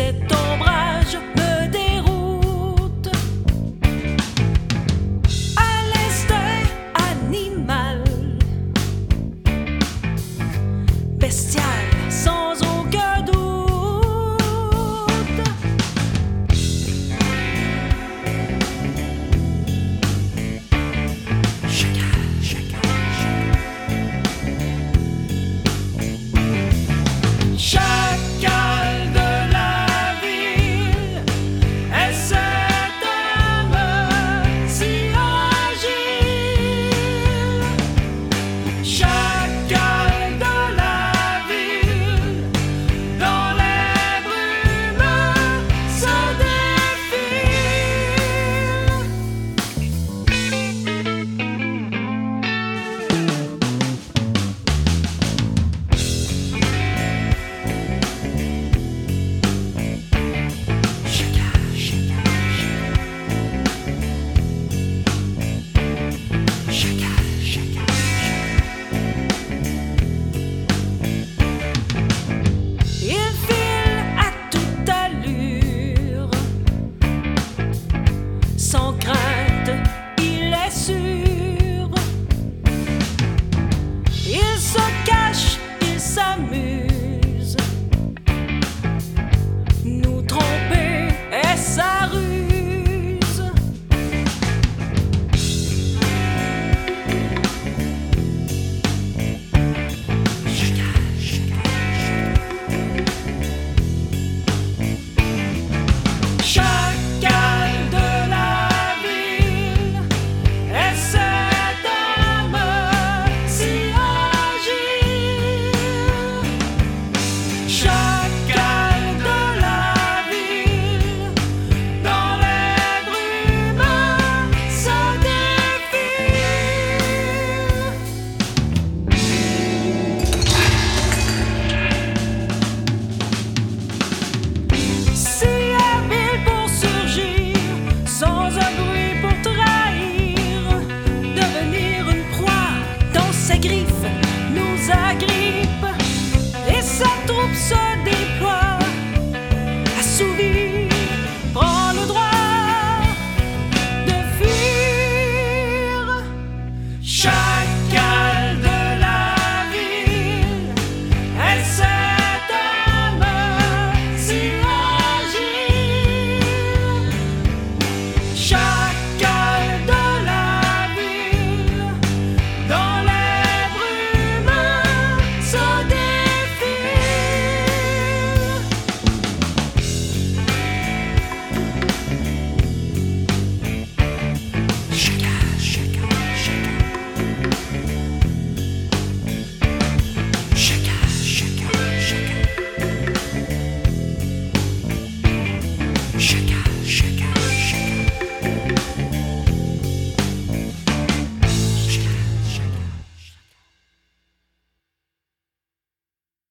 Cet ombrage me déroute. À l'instinct animal, bestial sans aucun doute. Chacal de la ville, est cet homme si agile. Chacal de la ville, dans les brumes se défile. Il file à toute allure, sans crainte, il est sûr. Il se cache, il s'amuse. Nous tromper est sa ruse. Chacal de la ville, est cet homme si agile. Chacal de la ville, dans les brumes se défile. Si habile pour surgir, sans un bruit pour trahir, devenir une proie dans ses griffes nous agrippe, et sa troupe se déploie, assouvie